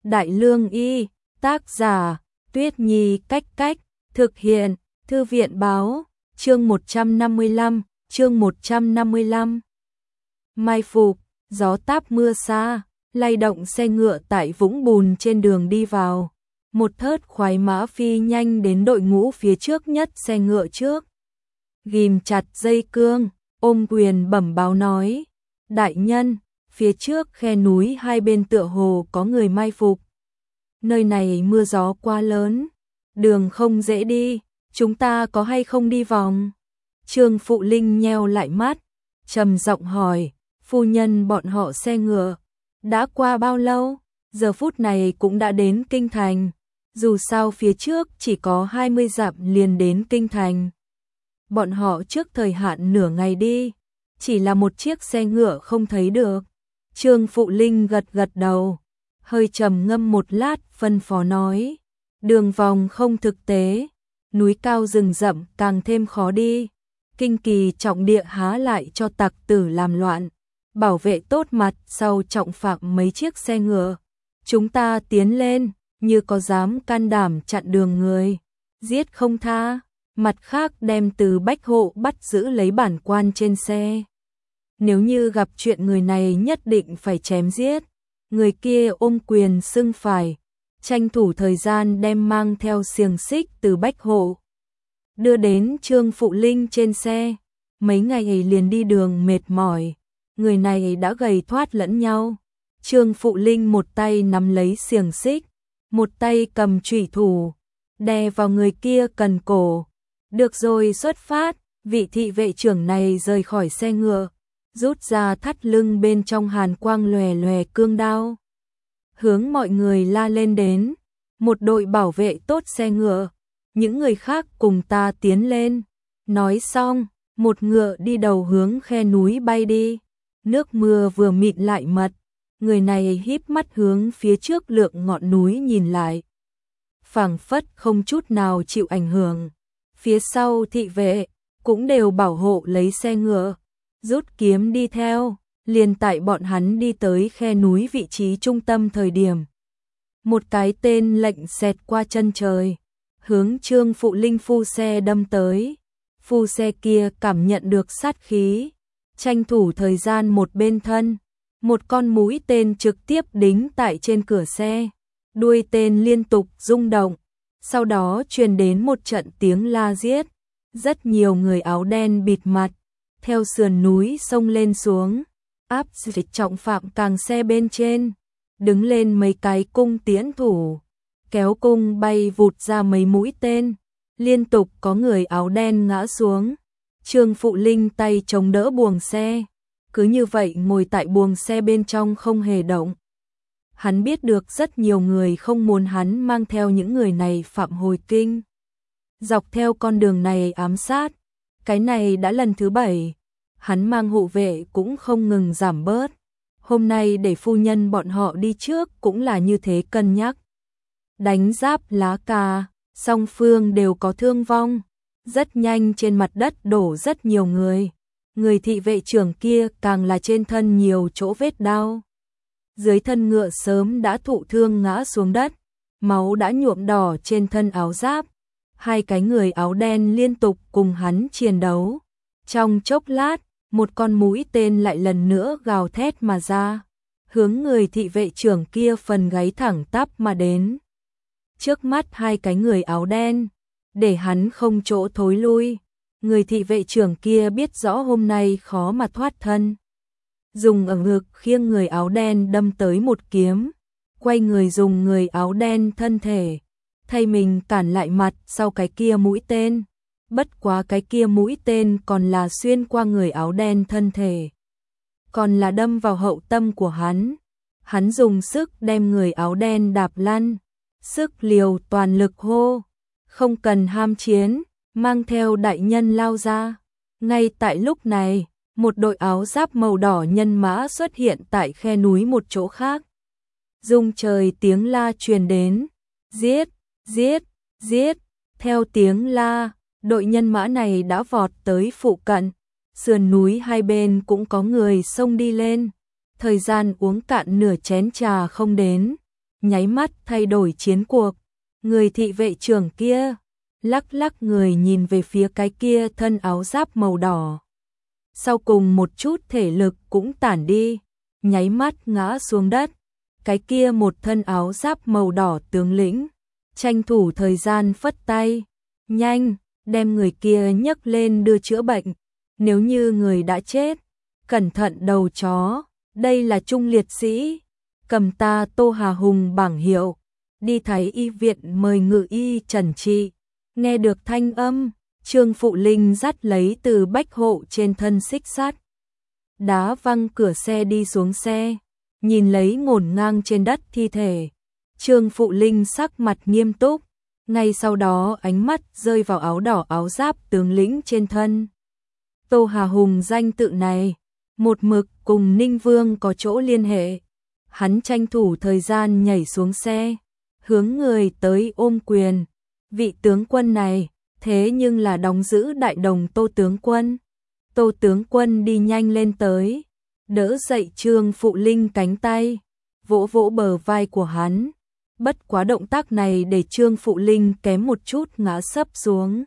Đại Lương Y, tác giả, Tuyết Nhi Cách Cách, thực hiện, Thư viện Báo, chương 155. Mai phục, gió táp mưa xa, lay động xe ngựa tại vũng bùn trên đường đi vào. Một thớt khoái mã phi nhanh đến đội ngũ phía trước nhất xe ngựa trước. Ghim chặt dây cương, ôm quyền bẩm báo nói: đại nhân, phía trước khe núi hai bên tựa hồ có người mai phục. Nơi này mưa gió quá lớn, đường không dễ đi, chúng ta có hay không đi vòng? Trương Phụ Linh nheo lại mắt, trầm giọng hỏi: phu nhân, bọn họ xe ngựa đã qua bao lâu? Giờ phút này cũng đã đến kinh thành, dù sao phía trước chỉ có 20 dặm liền đến kinh thành. Bọn họ trước thời hạn nửa ngày đi, chỉ là một chiếc xe ngựa không thấy được. Trương Phụ Linh gật gật đầu, hơi trầm ngâm một lát phân phó nói: đường vòng không thực tế, núi cao rừng rậm càng thêm khó đi. Kinh kỳ trọng địa há lại cho tặc tử làm loạn, bảo vệ tốt mặt sau trọng phạm mấy chiếc xe ngựa. Chúng ta tiến lên, như có dám can đảm chặn đường người, giết không tha. Mặt khác đem Từ Bách Hộ bắt giữ lấy bản quan trên xe. Nếu như gặp chuyện người này nhất định phải chém giết. Người kia ôm quyền xưng phải, tranh thủ thời gian đem mang theo xiềng xích Từ Bách Hộ đưa đến Trương Phụ Linh trên xe. Mấy ngày liền đi đường mệt mỏi, người này đã gầy thoát lẫn nhau. Trương Phụ Linh một tay nắm lấy xiềng xích, một tay cầm chủy thủ, đè vào người kia cần cổ. Được rồi, xuất phát. Vị thị vệ trưởng này rời khỏi xe ngựa, rút ra thắt lưng bên trong hàn quang lòe lòe cương đao, hướng mọi người la lên đến: một đội bảo vệ tốt xe ngựa, những người khác cùng ta tiến lên. Nói xong, một ngựa đi đầu hướng khe núi bay đi. Nước mưa vừa mịn lại mật, người này híp mắt hướng phía trước lượng ngọn núi nhìn lại, phảng phất không chút nào chịu ảnh hưởng. Phía sau thị vệ cũng đều bảo hộ lấy xe ngựa, rút kiếm đi theo. Liền tại bọn hắn đi tới khe núi vị trí trung tâm thời điểm, một cái tên lệnh xẹt qua chân trời, hướng Trương Phụ Linh phu xe đâm tới. Phu xe kia cảm nhận được sát khí, tranh thủ thời gian một bên thân, một con mũi tên trực tiếp đính tại trên cửa xe. Đuôi tên liên tục rung động, sau đó truyền đến một trận tiếng la giết. Rất nhiều người áo đen bịt mặt theo sườn núi xông lên xuống, áp dịch trọng phạm càng xe bên trên. Đứng lên mấy cái cung tiễn thủ, kéo cung bay vụt ra mấy mũi tên, liên tục có người áo đen ngã xuống. Trương Phụ Linh tay chống đỡ buồng xe, cứ như vậy ngồi tại buồng xe bên trong không hề động. Hắn biết được rất nhiều người không muốn hắn mang theo những người này phạm hồi kinh. Dọc theo con đường này ám sát, cái này đã lần thứ 7, hắn mang hộ vệ cũng không ngừng giảm bớt. Hôm nay để phu nhân bọn họ đi trước cũng là như thế cân nhắc. Đánh giáp lá cà, song phương đều có thương vong. Rất nhanh trên mặt đất đổ rất nhiều người. Người thị vệ trưởng kia càng là trên thân nhiều chỗ vết đau. Dưới thân ngựa sớm đã thụ thương ngã xuống đất, máu đã nhuộm đỏ trên thân áo giáp. Hai cái người áo đen liên tục cùng hắn chiến đấu. Trong chốc lát, một con mũi tên lại lần nữa gào thét mà ra, hướng người thị vệ trưởng kia phần gáy thẳng tắp mà đến. Trước mắt hai cái người áo đen, để hắn không chỗ thối lui. Người thị vệ trưởng kia biết rõ hôm nay khó mà thoát thân, dùng ở ngực khiêng người áo đen đâm tới một kiếm, quay người dùng người áo đen thân thể thay mình cản lại mặt sau cái kia mũi tên. Bất quá cái kia mũi tên còn là xuyên qua người áo đen thân thể, còn là đâm vào hậu tâm của hắn. Hắn dùng sức đem người áo đen đạp lăn, sức liều toàn lực hô: không cần ham chiến, mang theo đại nhân lao ra. Ngay tại lúc này, một đội áo giáp màu đỏ nhân mã xuất hiện tại khe núi một chỗ khác. Rung trời tiếng la truyền đến: giết, giết, giết. Theo tiếng la, đội nhân mã này đã vọt tới phụ cận. Sườn núi hai bên cũng có người xông đi lên. Thời gian uống cạn nửa chén trà không đến, nháy mắt thay đổi chiến cuộc. Người thị vệ trưởng kia lắc lắc người nhìn về phía cái kia thân áo giáp màu đỏ. Sau cùng một chút thể lực cũng tản đi, nháy mắt ngã xuống đất. Cái kia một thân áo giáp màu đỏ tướng lĩnh, tranh thủ thời gian phất tay, nhanh, đem người kia nhấc lên đưa chữa bệnh. Nếu như người đã chết, cẩn thận đầu chó, đây là trung liệt sĩ, cầm ta Tô Hà Hùng bảng hiệu, đi Thái y viện mời ngự y trần trị. Nghe được thanh âm, Trương Phụ Linh dắt lấy từ bách hộ trên thân xích sắt, đá văng cửa xe đi xuống xe, nhìn lấy ngổn ngang trên đất thi thể. Trương Phụ Linh sắc mặt nghiêm túc, ngay sau đó ánh mắt rơi vào áo đỏ áo giáp tướng lĩnh trên thân. Tô Hà Hùng danh tự này, một mực cùng Ninh Vương có chỗ liên hệ. Hắn tranh thủ thời gian nhảy xuống xe, hướng người tới ôm quyền. Vị tướng quân này, thế nhưng là đóng giữ đại đồng Tô tướng quân. Tô tướng quân đi nhanh lên tới, đỡ dậy Trương Phụ Linh cánh tay, vỗ vỗ bờ vai của hắn. Bất quá động tác này để Trương Phụ Linh kém một chút ngã sấp xuống.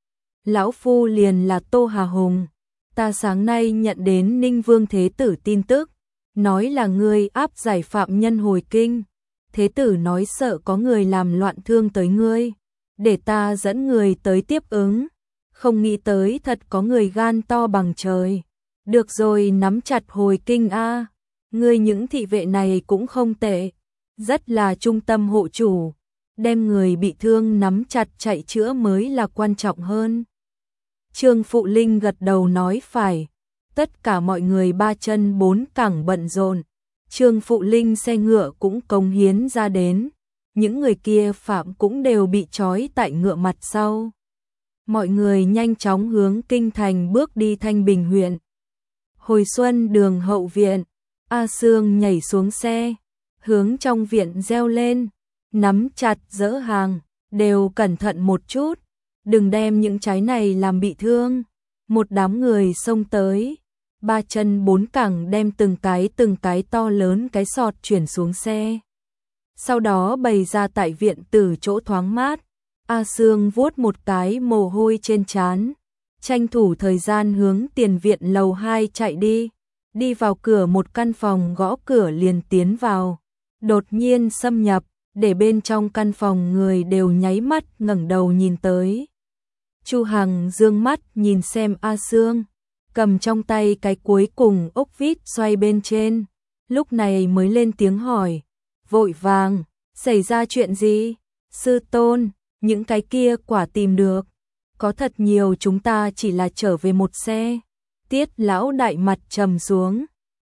Lão phu liền là Tô Hà Hùng, ta sáng nay nhận đến Ninh Vương Thế Tử tin tức, nói là ngươi áp giải phạm nhân hồi kinh. Thế tử nói sợ có người làm loạn thương tới ngươi, để ta dẫn người tới tiếp ứng. Không nghĩ tới thật có người gan to bằng trời. Được rồi, nắm chặt hồi kinh a. Ngươi những thị vệ này cũng không tệ, rất là trung tâm hộ chủ, đem người bị thương nắm chặt chạy chữa mới là quan trọng hơn. Trương Phụ Linh gật đầu nói phải. Tất cả mọi người ba chân bốn cẳng bận rộn. Trương Phụ Linh xe ngựa cũng cống hiến ra đến. Những người kia phạm cũng đều bị trói tại ngựa mặt sau. Mọi người nhanh chóng hướng kinh thành bước đi Thanh Bình huyện. Hồi xuân đường hậu viện, A Sương nhảy xuống xe, hướng trong viện reo lên, nắm chặt dỡ hàng, đều cẩn thận một chút, đừng đem những trái này làm bị thương. Một đám người xông tới, ba chân bốn cẳng đem từng cái to lớn cái sọt chuyển xuống xe. Sau đó bày ra tại viện tử chỗ thoáng mát. A Sương vuốt một cái mồ hôi trên trán, tranh thủ thời gian hướng tiền viện lầu 2 chạy đi. Đi vào cửa một căn phòng gõ cửa liền tiến vào. Đột nhiên xâm nhập, để bên trong căn phòng người đều nháy mắt ngẩng đầu nhìn tới. Chu Hằng dương mắt nhìn xem A Sương, cầm trong tay cái cuối cùng ốc vít xoay bên trên, lúc này mới lên tiếng hỏi, vội vàng, xảy ra chuyện gì? Sư tôn, những cái kia quả tìm được, có thật nhiều, chúng ta chỉ là trở về một xe. Tiết lão đại mặt trầm xuống,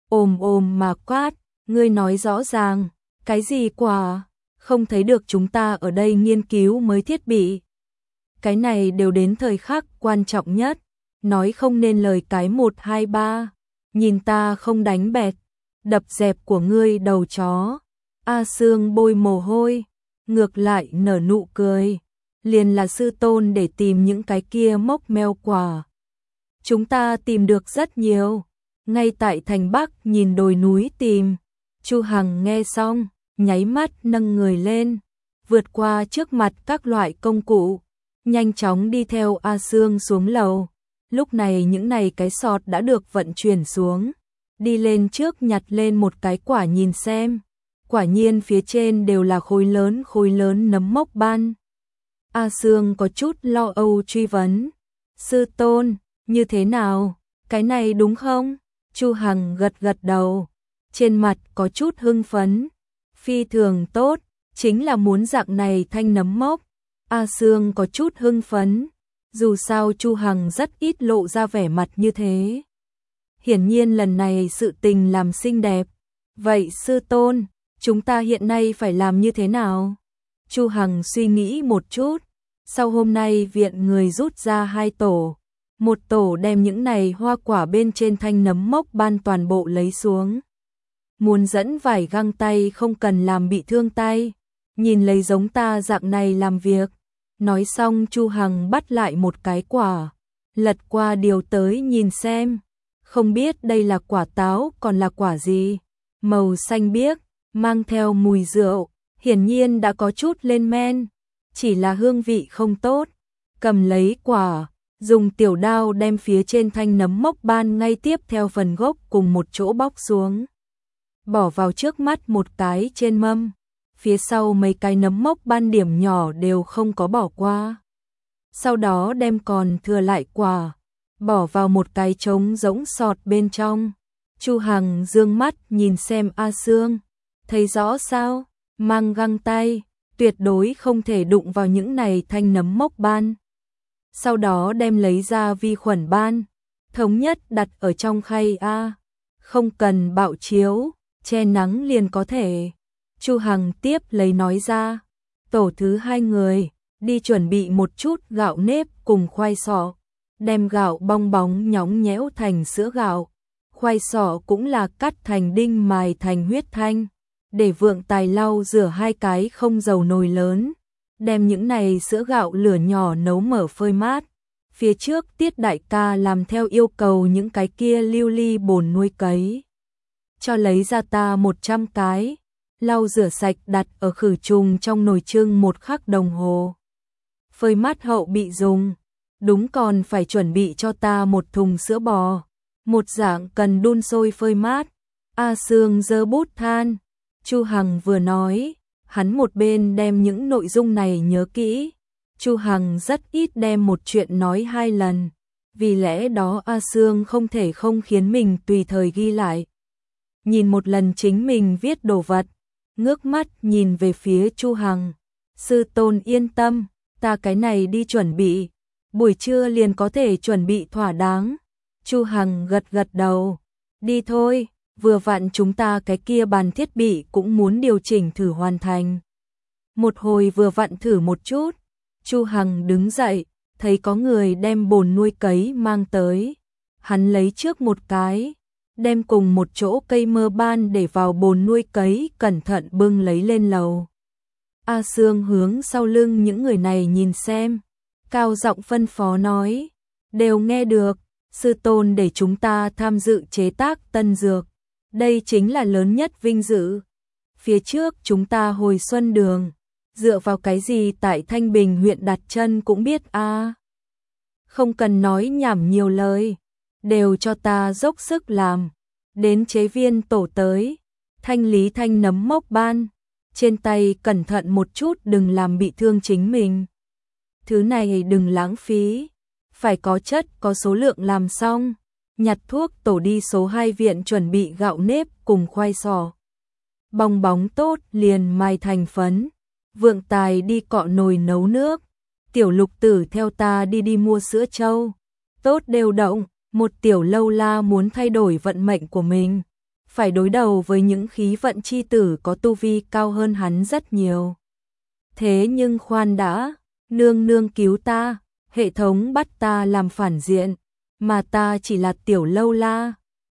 ồm mà quát, ngươi nói rõ ràng, cái gì quả? Không thấy được chúng ta ở đây nghiên cứu mới thiết bị. Cái này đều đến thời khắc quan trọng nhất, nói không nên lời cái 1, 2, 3, nhìn ta không đánh bẹt, đập dẹp của ngươi đầu chó. A Sương bôi mồ hôi, ngược lại nở nụ cười, liền là sư tôn để tìm những cái kia mốc meo quả. Chúng ta tìm được rất nhiều, ngay tại thành Bắc nhìn đồi núi tìm. Chu Hằng nghe xong, nháy mắt nâng người lên, vượt qua trước mặt các loại công cụ, nhanh chóng đi theo A Sương xuống lầu. Lúc này những này cái sọt đã được vận chuyển xuống, đi lên trước nhặt lên một cái quả nhìn xem. Quả nhiên phía trên đều là khối lớn nấm mốc ban. A Sương có chút lo âu truy vấn, sư tôn, như thế nào, cái này đúng không? Chu Hằng gật gật đầu, trên mặt có chút hưng phấn, phi thường tốt, chính là muốn dạng này thanh nấm mốc. A Sương có chút hưng phấn, dù sao Chu Hằng rất ít lộ ra vẻ mặt như thế. Hiển nhiên lần này sự tình làm xinh đẹp. Vậy sư tôn, chúng ta hiện nay phải làm như thế nào? Chu Hằng suy nghĩ một chút, sau hôm nay viện người rút ra 2 tổ. Một tổ đem những này hoa quả bên trên thanh nấm mốc ban toàn bộ lấy xuống. Muốn dẫn vải găng tay không cần làm bị thương tay, nhìn lấy giống ta dạng này làm việc. Nói xong Chu Hằng bắt lại một cái quả, lật qua điều tới nhìn xem, không biết đây là quả táo còn là quả gì, màu xanh biếc, mang theo mùi rượu, hiển nhiên đã có chút lên men, chỉ là hương vị không tốt. Cầm lấy quả, dùng tiểu đao đem phía trên thanh nấm mốc ban ngay tiếp theo phần gốc cùng một chỗ bóc xuống. Bỏ vào trước mắt một cái trên mâm, phía sau mấy cái nấm mốc ban điểm nhỏ đều không có bỏ qua. Sau đó đem còn thừa lại quả, bỏ vào một cái trống rỗng sọt bên trong. Chu Hằng dương mắt nhìn xem A Sương, thấy rõ sao, mang găng tay, tuyệt đối không thể đụng vào những này thanh nấm mốc ban. Sau đó đem lấy ra vi khuẩn ban, thống nhất đặt ở trong khay A, không cần bạo chiếu, che nắng liền có thể. Chu Hằng tiếp lấy nói ra, tổ thứ 2 người, đi chuẩn bị một chút gạo nếp cùng khoai sọ, đem gạo bong bóng nhõng nhẽo thành sữa gạo, khoai sọ cũng là cắt thành đinh mài thành huyết thanh, để Vượng Tài lau rửa 2 cái không dầu nồi lớn, đem những này sữa gạo lửa nhỏ nấu mở phơi mát. Phía trước Tiết đại ca làm theo yêu cầu những cái kia lưu ly bồn nuôi cấy, cho lấy ra ta 100 cái, lau rửa sạch đặt ở khử trùng trong nồi chưng 1 khắc đồng hồ. Phơi mát hậu bị dùng, đúng còn phải chuẩn bị cho ta 1 thùng sữa bò, một dạng cần đun sôi phơi mát. A Sương giơ bút than, Chu Hằng vừa nói, hắn một bên đem những nội dung này nhớ kỹ. Chu Hằng rất ít đem một chuyện nói 2 lần, vì lẽ đó A Sương không thể không khiến mình tùy thời ghi lại. Nhìn một lần chính mình viết đồ vật, ngước mắt nhìn về phía Chu Hằng, sư tôn yên tâm, ta cái này đi chuẩn bị, buổi trưa liền có thể chuẩn bị thỏa đáng. Chu Hằng gật gật đầu, đi thôi, vừa vặn chúng ta cái kia bàn thiết bị cũng muốn điều chỉnh thử hoàn thành. Một hồi vừa vặn thử một chút, Chu Hằng đứng dậy, thấy có người đem bồn nuôi cấy mang tới. Hắn lấy trước một cái, đem cùng một chỗ cây mơ ban để vào bồn nuôi cấy, cẩn thận bưng lấy lên lầu. A Sương hướng sau lưng những người này nhìn xem, cao giọng phân phó nói, đều nghe được, sư tôn để chúng ta tham dự chế tác tân dược, đây chính là lớn nhất vinh dự. Phía trước chúng ta hồi xuân đường, dựa vào cái gì tại Thanh Bình huyện đặt chân cũng biết a. Không cần nói nhảm nhiều lời, đều cho ta dốc sức làm. Đến chế viên tổ tới, thanh lý thanh nấm mốc ban, trên tay cẩn thận một chút đừng làm bị thương chính mình. Thứ này đừng lãng phí, phải có chất có số lượng làm xong. Nhặt thuốc tổ đi số 2 viện chuẩn bị gạo nếp cùng khoai sọ. Bong bóng tốt liền mài thành phấn. Vượng Tài đi cọ nồi nấu nước, Tiểu Lục Tử theo ta đi mua sữa trâu. Tốt đều động, một tiểu lâu la muốn thay đổi vận mệnh của mình, phải đối đầu với những khí vận chi tử có tu vi cao hơn hắn rất nhiều. Thế nhưng khoan đã, nương nương cứu ta, hệ thống bắt ta làm phản diện, mà ta chỉ là tiểu lâu la,